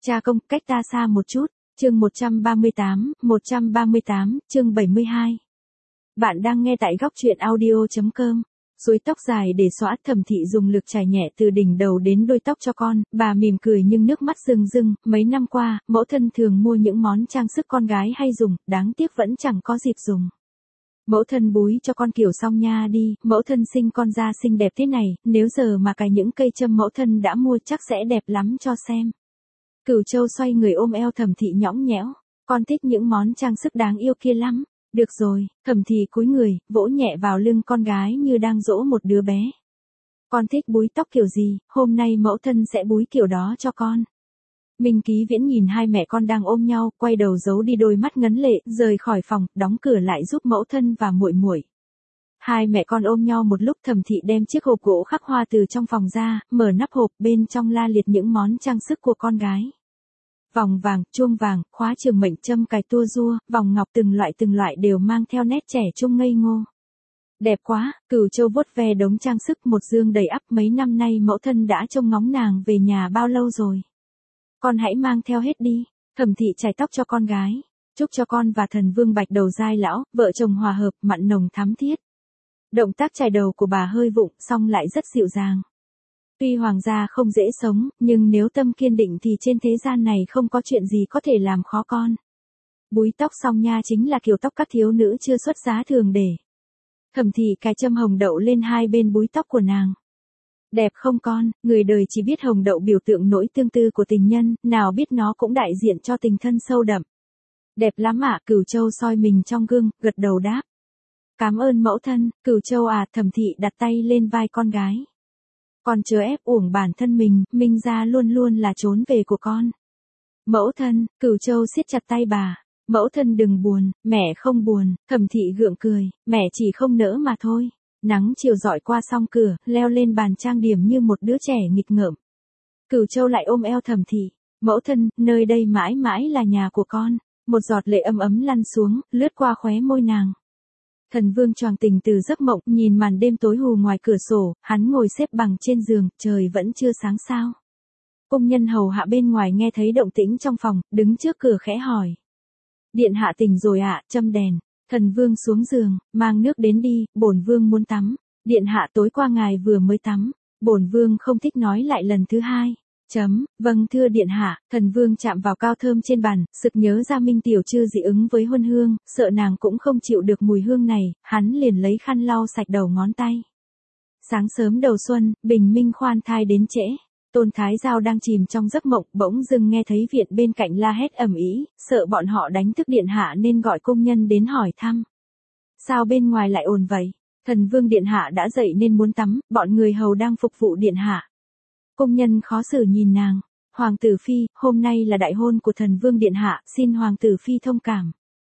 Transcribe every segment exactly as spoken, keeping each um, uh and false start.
Cha công, cách ta xa một chút. Chương một trăm ba mươi tám, một trăm ba mươi tám, chương bảy mươi hai. Bạn đang nghe tại góc truyện audio chấm com. Suối tóc dài để xõa, Thẩm Thị dùng lực chải nhẹ từ đỉnh đầu đến đuôi tóc cho con, bà mỉm cười nhưng nước mắt rưng rưng, mấy năm qua, mẫu thân thường mua những món trang sức con gái hay dùng, đáng tiếc vẫn chẳng có dịp dùng. Mẫu thân búi cho con kiểu xong nha đi, mẫu thân sinh con ra xinh đẹp thế này, nếu giờ mà cài những cây châm mẫu thân đã mua chắc sẽ đẹp lắm cho xem. Cửu Châu xoay người ôm eo Thẩm Thị nhõng nhẽo, con thích những món trang sức đáng yêu kia lắm. Được rồi, Thẩm Thị cúi người, vỗ nhẹ vào lưng con gái như đang dỗ một đứa bé. Con thích búi tóc kiểu gì, hôm nay mẫu thân sẽ búi kiểu đó cho con. Minh Ký Viễn nhìn hai mẹ con đang ôm nhau, quay đầu giấu đi đôi mắt ngấn lệ, rời khỏi phòng, đóng cửa lại giúp mẫu thân và muội muội. Hai mẹ con ôm nhau một lúc, Thẩm Thị đem chiếc hộp gỗ khắc hoa từ trong phòng ra, mở nắp hộp, bên trong la liệt những món trang sức của con gái. Vòng vàng, chuông vàng, khóa trường mệnh, châm cài tua rua, vòng ngọc từng loại từng loại đều mang theo nét trẻ trung ngây ngô. Đẹp quá, Cửu Châu vuốt ve đống trang sức một dương đầy ắp, mấy năm nay mẫu thân đã trông ngóng nàng về nhà bao lâu rồi. Con hãy mang theo hết đi. Thẩm Thị chải tóc cho con gái. Chúc cho con và Thần Vương Bạch Đầu giai lão, vợ chồng hòa hợp, mặn nồng thắm thiết. Động tác chải đầu của bà hơi vụng, song lại rất dịu dàng. Tuy hoàng gia không dễ sống, nhưng nếu tâm kiên định thì trên thế gian này không có chuyện gì có thể làm khó con. Búi tóc xong nha chính là kiểu tóc các thiếu nữ chưa xuất giá thường để. Thẩm Thị cài châm hồng đậu lên hai bên búi tóc của nàng. Đẹp không con, người đời chỉ biết hồng đậu biểu tượng nỗi tương tư của tình nhân, nào biết nó cũng đại diện cho tình thân sâu đậm. Đẹp lắm ạ, Cửu Châu soi mình trong gương, gật đầu đáp. Cảm ơn mẫu thân, Cửu Châu à, Thẩm Thị đặt tay lên vai con gái. Con chớ ép uổng bản thân mình, Minh gia luôn luôn là trốn về của con. Mẫu thân, Cửu Châu siết chặt tay bà. Mẫu thân đừng buồn, mẹ không buồn, Thẩm Thị gượng cười, mẹ chỉ không nỡ mà thôi. Nắng chiều rọi qua song cửa, leo lên bàn trang điểm như một đứa trẻ nghịch ngợm. Cửu Châu lại ôm eo Thẩm Thị. Mẫu thân, nơi đây mãi mãi là nhà của con. Một giọt lệ ấm ấm lăn xuống, lướt qua khóe môi nàng. Thần Vương choàng tỉnh từ giấc mộng, nhìn màn đêm tối hù ngoài cửa sổ, hắn ngồi xếp bằng trên giường, trời vẫn chưa sáng sao. Công nhân hầu hạ bên ngoài nghe thấy động tĩnh trong phòng, đứng trước cửa khẽ hỏi. Điện hạ tỉnh rồi ạ, châm đèn. Thần Vương xuống giường, mang nước đến đi, bổn vương muốn tắm. Điện hạ tối qua ngài vừa mới tắm. Bổn vương không thích nói lại lần thứ hai. Chấm, vâng thưa điện hạ. Thần Vương chạm vào cao thơm trên bàn, sực nhớ ra Minh Tiểu Trư dị ứng với huân hương, sợ nàng cũng không chịu được mùi hương này, hắn liền lấy khăn lau sạch đầu ngón tay. Sáng sớm đầu xuân, bình minh khoan thai đến trễ. Tôn Thái Giao đang chìm trong giấc mộng, bỗng dưng nghe thấy viện bên cạnh la hét ầm ĩ, sợ bọn họ đánh thức điện hạ nên gọi công nhân đến hỏi thăm. Sao bên ngoài lại ồn vậy? Thần Vương điện hạ đã dậy nên muốn tắm, bọn người hầu đang phục vụ điện hạ. Công nhân khó xử nhìn nàng. Hoàng tử phi, hôm nay là đại hôn của Thần Vương điện hạ, xin hoàng tử phi thông cảm.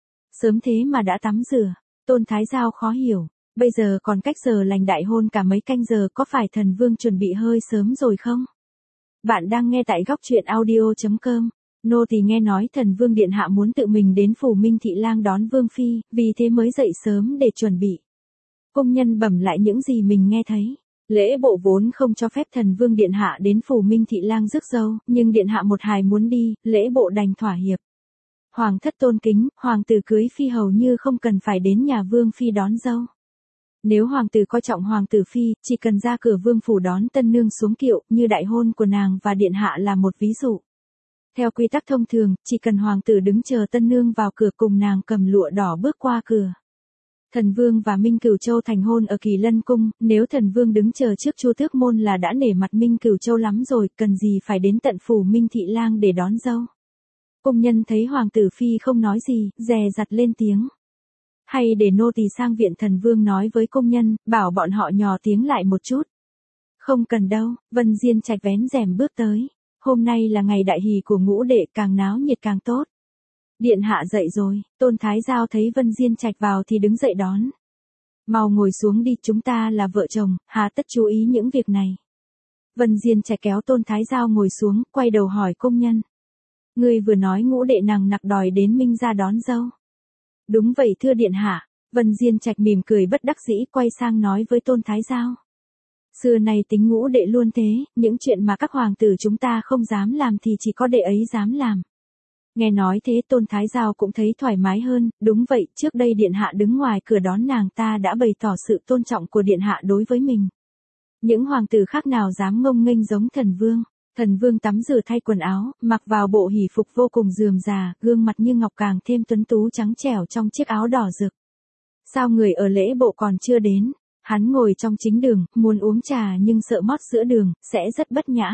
Sớm thế mà đã tắm rửa. Tôn Thái Giao khó hiểu. Bây giờ còn cách giờ lành đại hôn cả mấy canh giờ, có phải Thần Vương chuẩn bị hơi sớm rồi không? Bạn đang nghe tại góc truyện audio chấm com. Nô tỳ nghe nói Thần Vương điện hạ muốn tự mình đến phủ Minh Thị Lang đón Vương phi, vì thế mới dậy sớm để chuẩn bị. Công nhân bẩm lại những gì mình nghe thấy. Lễ bộ vốn không cho phép Thần Vương điện hạ đến phủ Minh Thị Lang rước dâu, nhưng điện hạ một hài muốn đi, lễ bộ đành thỏa hiệp. Hoàng thất tôn kính, hoàng tử cưới phi hầu như không cần phải đến nhà Vương phi đón dâu. Nếu hoàng tử coi trọng hoàng tử phi, chỉ cần ra cửa vương phủ đón tân nương xuống kiệu, như đại hôn của nàng và điện hạ là một ví dụ. Theo quy tắc thông thường, chỉ cần hoàng tử đứng chờ tân nương vào cửa cùng nàng cầm lụa đỏ bước qua cửa. Thần Vương và Minh Cửu Châu thành hôn ở Kỳ Lân cung, nếu Thần Vương đứng chờ trước Chu Tước môn là đã nể mặt Minh Cửu Châu lắm rồi, cần gì phải đến tận phủ Minh Thị Lang để đón dâu. Công nhân thấy hoàng tử phi không nói gì, dè dặt lên tiếng. Hay để nô tỳ sang viện Thần Vương nói với công nhân, bảo bọn họ nhỏ tiếng lại một chút. Không cần đâu, Vân Diên Trạch vén rèm bước tới. Hôm nay là ngày đại hỷ của ngũ đệ, càng náo nhiệt càng tốt. Điện hạ dậy rồi, Tôn Thái Giao thấy Vân Diên Trạch vào thì đứng dậy đón. Mau ngồi xuống đi, chúng ta là vợ chồng, hà tất chú ý những việc này. Vân Diên Trạch kéo Tôn Thái Giao ngồi xuống, quay đầu hỏi công nhân. Người vừa nói ngũ đệ nàng nặc đòi đến Minh gia đón dâu. Đúng vậy thưa điện hạ. Vân Diên Trạch mỉm cười bất đắc dĩ, quay sang nói với Tôn Thái Giao. Xưa nay tính ngũ đệ luôn thế, những chuyện mà các hoàng tử chúng ta không dám làm thì chỉ có đệ ấy dám làm. Nghe nói thế Tôn Thái Giao cũng thấy thoải mái hơn, đúng vậy, trước đây điện hạ đứng ngoài cửa đón nàng ta đã bày tỏ sự tôn trọng của điện hạ đối với mình. Những hoàng tử khác nào dám ngông nghênh giống thần vương. Thần vương tắm rửa thay quần áo, mặc vào bộ hỷ phục vô cùng rườm rà, gương mặt như ngọc càng thêm tuấn tú trắng trẻo trong chiếc áo đỏ rực. Sao người ở lễ bộ còn chưa đến? Hắn ngồi trong chính đường, muốn uống trà nhưng sợ mót sữa đường, sẽ rất bất nhã.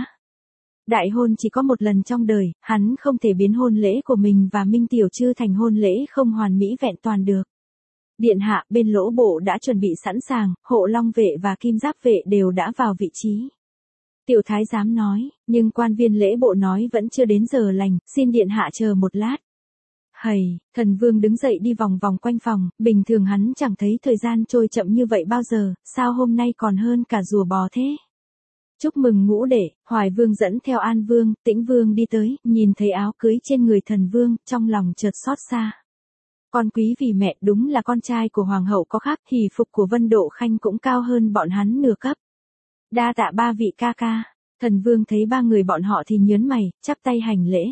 Đại hôn chỉ có một lần trong đời, hắn không thể biến hôn lễ của mình và Minh Tiểu Trư thành hôn lễ không hoàn mỹ vẹn toàn được. Điện hạ, bên lỗ bộ đã chuẩn bị sẵn sàng, hộ long vệ và kim giáp vệ đều đã vào vị trí. Tiểu thái giám nói, nhưng quan viên lễ bộ nói vẫn chưa đến giờ lành, xin điện hạ chờ một lát. Hầy, thần vương đứng dậy đi vòng vòng quanh phòng, bình thường hắn chẳng thấy thời gian trôi chậm như vậy bao giờ, sao hôm nay còn hơn cả rùa bò thế? Chúc mừng ngũ đệ, Hoài vương dẫn theo An vương, Tĩnh vương đi tới, nhìn thấy áo cưới trên người thần vương, trong lòng chợt xót xa. Con quý vì mẹ đúng là con trai của hoàng hậu có khác, hỷ phục của Vân Độ Khanh cũng cao hơn bọn hắn nửa cấp. Đa tạ ba vị ca ca, thần vương thấy ba người bọn họ thì nhớn mày, chắp tay hành lễ.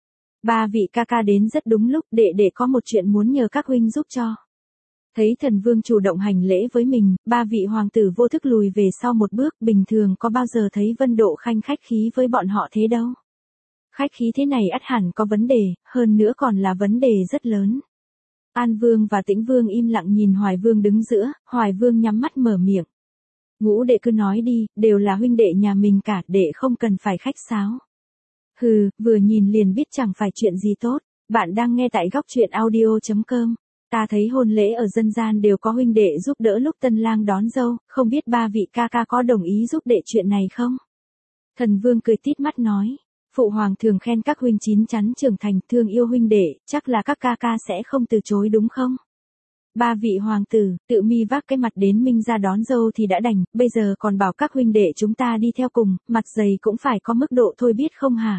Ba vị ca ca đến rất đúng lúc, đệ đệ có một chuyện muốn nhờ các huynh giúp cho. Thấy thần vương chủ động hành lễ với mình, ba vị hoàng tử vô thức lùi về sau một bước, bình thường có bao giờ thấy Vân Độ Khanh khách khí với bọn họ thế đâu. Khách khí thế này ắt hẳn có vấn đề, hơn nữa còn là vấn đề rất lớn. An vương và Tĩnh vương im lặng nhìn Hoài vương đứng giữa, Hoài vương nhắm mắt mở miệng. Ngũ đệ cứ nói đi, đều là huynh đệ nhà mình cả, đệ không cần phải khách sáo. Hừ, vừa nhìn liền biết chẳng phải chuyện gì tốt. Bạn đang nghe tại góc truyện audio chấm com. Ta thấy hôn lễ ở dân gian đều có huynh đệ giúp đỡ lúc tân lang đón dâu, không biết ba vị ca ca có đồng ý giúp đệ chuyện này không? Thần vương cười tít mắt nói, phụ hoàng thường khen các huynh chín chắn trưởng thành, thương yêu huynh đệ, chắc là các ca ca sẽ không từ chối đúng không? Ba vị hoàng tử, tự mi vác cái mặt đến Minh ra đón dâu thì đã đành, bây giờ còn bảo các huynh đệ chúng ta đi theo cùng, mặt dày cũng phải có mức độ thôi biết không hả?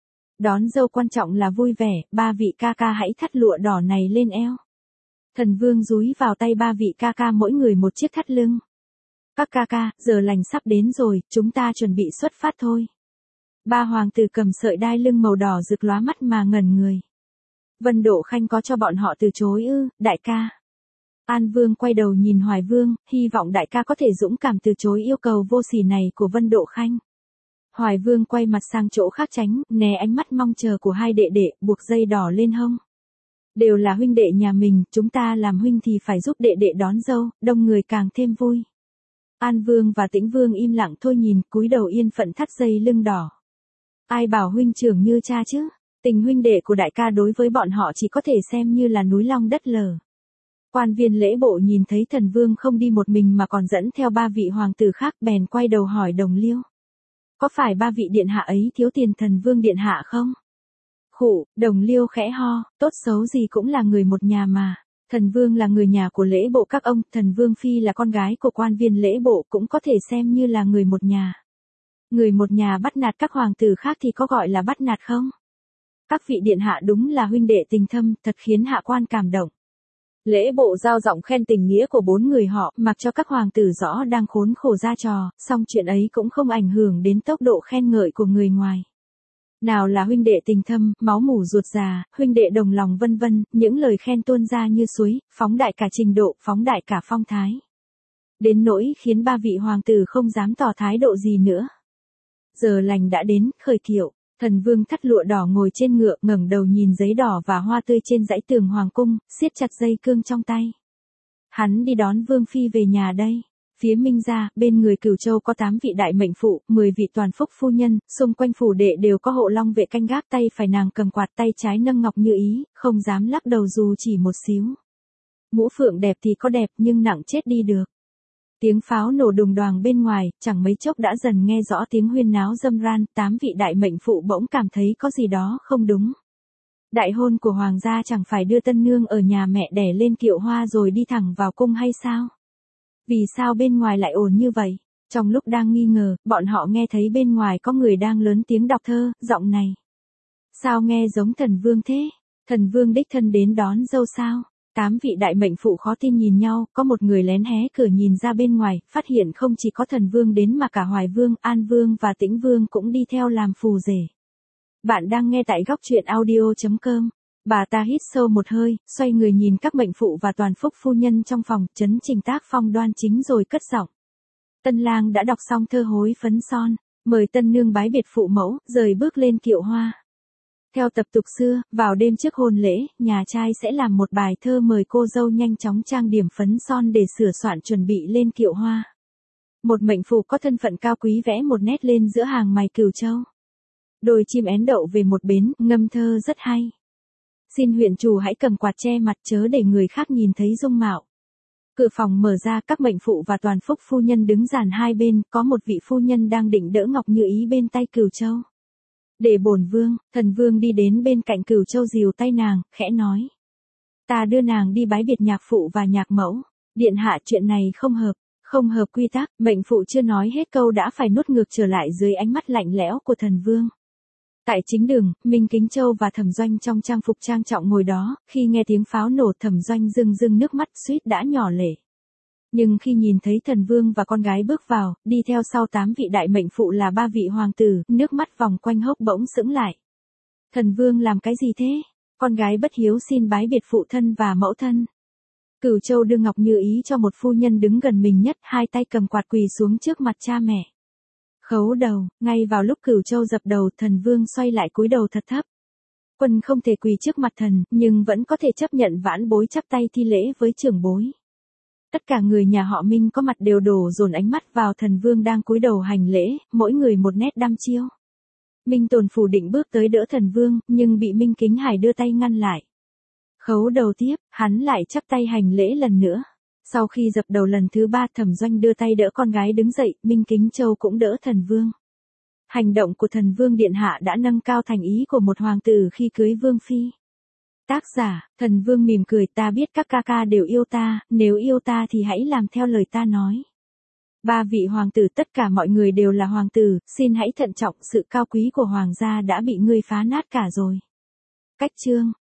Đón dâu quan trọng là vui vẻ, ba vị ca ca hãy thắt lụa đỏ này lên eo. Thần vương dúi vào tay ba vị ca ca mỗi người một chiếc thắt lưng. Các ca ca, giờ lành sắp đến rồi, chúng ta chuẩn bị xuất phát thôi. Ba hoàng tử cầm sợi đai lưng màu đỏ rực lóa mắt mà ngẩn người. Vân Độ Khanh có cho bọn họ từ chối ư, đại ca. An vương quay đầu nhìn Hoài vương, hy vọng đại ca có thể dũng cảm từ chối yêu cầu vô sỉ này của Vân Độ Khanh. Hoài vương quay mặt sang chỗ khác tránh, né ánh mắt mong chờ của hai đệ đệ, buộc dây đỏ lên hông. Đều là huynh đệ nhà mình, chúng ta làm huynh thì phải giúp đệ đệ đón dâu, đông người càng thêm vui. An vương và Tĩnh vương im lặng thôi nhìn, cúi đầu yên phận thắt dây lưng đỏ. Ai bảo huynh trưởng như cha chứ, tình huynh đệ của đại ca đối với bọn họ chỉ có thể xem như là núi long đất lở. Quan viên lễ bộ nhìn thấy thần vương không đi một mình mà còn dẫn theo ba vị hoàng tử khác bèn quay đầu hỏi Đồng Liêu. Có phải ba vị điện hạ ấy thiếu tiền thần vương điện hạ không? Khụ, Đồng Liêu khẽ ho, tốt xấu gì cũng là người một nhà mà. Thần vương là người nhà của lễ bộ các ông, thần vương phi là con gái của quan viên lễ bộ cũng có thể xem như là người một nhà. Người một nhà bắt nạt các hoàng tử khác thì có gọi là bắt nạt không? Các vị điện hạ đúng là huynh đệ tình thâm, thật khiến hạ quan cảm động. Lễ bộ giao giọng khen tình nghĩa của bốn người họ, mặc cho các hoàng tử rõ đang khốn khổ ra trò, song chuyện ấy cũng không ảnh hưởng đến tốc độ khen ngợi của người ngoài. Nào là huynh đệ tình thâm, máu mủ ruột già, huynh đệ đồng lòng vân vân, những lời khen tuôn ra như suối, phóng đại cả trình độ, phóng đại cả phong thái. Đến nỗi khiến ba vị hoàng tử không dám tỏ thái độ gì nữa. Giờ lành đã đến, khởi kiệu. Thần vương thắt lụa đỏ ngồi trên ngựa, ngẩng đầu nhìn giấy đỏ và hoa tươi trên dãy tường hoàng cung, siết chặt dây cương trong tay. Hắn đi đón vương phi về nhà đây. Phía Minh gia, bên người Cửu Châu có tám vị đại mệnh phụ, mười vị toàn phúc phu nhân, xung quanh phủ đệ đều có hộ long vệ canh gác, tay phải nàng cầm quạt, tay trái nâng ngọc như ý, không dám lắc đầu dù chỉ một xíu. Ngũ phượng đẹp thì có đẹp nhưng nặng chết đi được. Tiếng pháo nổ đùng đoàng bên ngoài, chẳng mấy chốc đã dần nghe rõ tiếng huyên náo râm ran, tám vị đại mệnh phụ bỗng cảm thấy có gì đó không đúng. Đại hôn của hoàng gia chẳng phải đưa tân nương ở nhà mẹ đẻ lên kiệu hoa rồi đi thẳng vào cung hay sao? Vì sao bên ngoài lại ồn như vậy? Trong lúc đang nghi ngờ, bọn họ nghe thấy bên ngoài có người đang lớn tiếng đọc thơ, giọng này. Sao nghe giống thần vương thế? Thần vương đích thân đến đón dâu sao? Tám vị đại mệnh phụ khó tin nhìn nhau, có một người lén hé cửa nhìn ra bên ngoài, phát hiện không chỉ có thần vương đến mà cả Hoài Vương, An Vương và Tĩnh Vương cũng đi theo làm phù rể. Bạn đang nghe tại góc truyện audio chấm com. Bà ta hít sâu một hơi, xoay người nhìn các mệnh phụ và toàn phúc phu nhân trong phòng, chấn trình tác phong đoan chính rồi cất giọng. Tân lang đã đọc xong thơ hối phấn son, mời tân nương bái biệt phụ mẫu, rời bước lên kiệu hoa. Theo tập tục xưa, vào đêm trước hôn lễ, nhà trai sẽ làm một bài thơ mời cô dâu nhanh chóng trang điểm phấn son để sửa soạn chuẩn bị lên kiệu hoa. Một mệnh phụ có thân phận cao quý vẽ một nét lên giữa hàng mày cửu châu. Đôi chim én đậu về một bến, ngâm thơ rất hay. Xin huyện chủ hãy cầm quạt che mặt chớ để người khác nhìn thấy dung mạo. Cửa phòng mở ra, các mệnh phụ và toàn phúc phu nhân đứng dàn hai bên, có một vị phu nhân đang định đỡ Ngọc Như Ý bên tay Cửu Châu. Để bổn vương, thần vương đi đến bên cạnh Cửu Châu dìu tay nàng, khẽ nói. Ta đưa nàng đi bái biệt nhạc phụ và nhạc mẫu. Điện hạ, chuyện này không hợp, không hợp quy tắc. Mệnh phụ chưa nói hết câu đã phải nuốt ngược trở lại dưới ánh mắt lạnh lẽo của thần vương. Tại chính đường, Minh Kính Châu và Thẩm Doanh trong trang phục trang trọng ngồi đó, khi nghe tiếng pháo nổ Thẩm Doanh rưng rưng nước mắt suýt đã nhỏ lệ. Nhưng khi nhìn thấy thần vương và con gái bước vào, đi theo sau tám vị đại mệnh phụ là ba vị hoàng tử, nước mắt vòng quanh hốc bỗng sững lại. Thần vương làm cái gì thế? Con gái bất hiếu xin bái biệt phụ thân và mẫu thân. Cửu Châu đưa Ngọc Như Ý cho một phu nhân đứng gần mình nhất, hai tay cầm quạt quỳ xuống trước mặt cha mẹ. Khấu đầu, ngay vào lúc Cửu Châu dập đầu, thần vương xoay lại cúi đầu thật thấp. Quân không thể quỳ trước mặt thần, nhưng vẫn có thể chấp nhận vãn bối chắp tay thi lễ với trưởng bối. Tất cả người nhà họ Minh có mặt đều đổ dồn ánh mắt vào thần vương đang cúi đầu hành lễ, mỗi người một nét đăm chiêu. Minh Tồn phủ định bước tới đỡ thần vương, nhưng bị Minh Kính Hải đưa tay ngăn lại. Khấu đầu tiếp, hắn lại chắp tay hành lễ lần nữa. Sau khi dập đầu lần thứ ba, Thẩm Doanh đưa tay đỡ con gái đứng dậy, Minh Kính Châu cũng đỡ thần vương. Hành động của thần vương điện hạ đã nâng cao thành ý của một hoàng tử khi cưới vương phi. Tác giả, thần vương mỉm cười, ta biết các ca ca đều yêu ta, nếu yêu ta thì hãy làm theo lời ta nói. Ba vị hoàng tử, tất cả mọi người đều là hoàng tử, xin hãy thận trọng, sự cao quý của hoàng gia đã bị ngươi phá nát cả rồi. Cách chương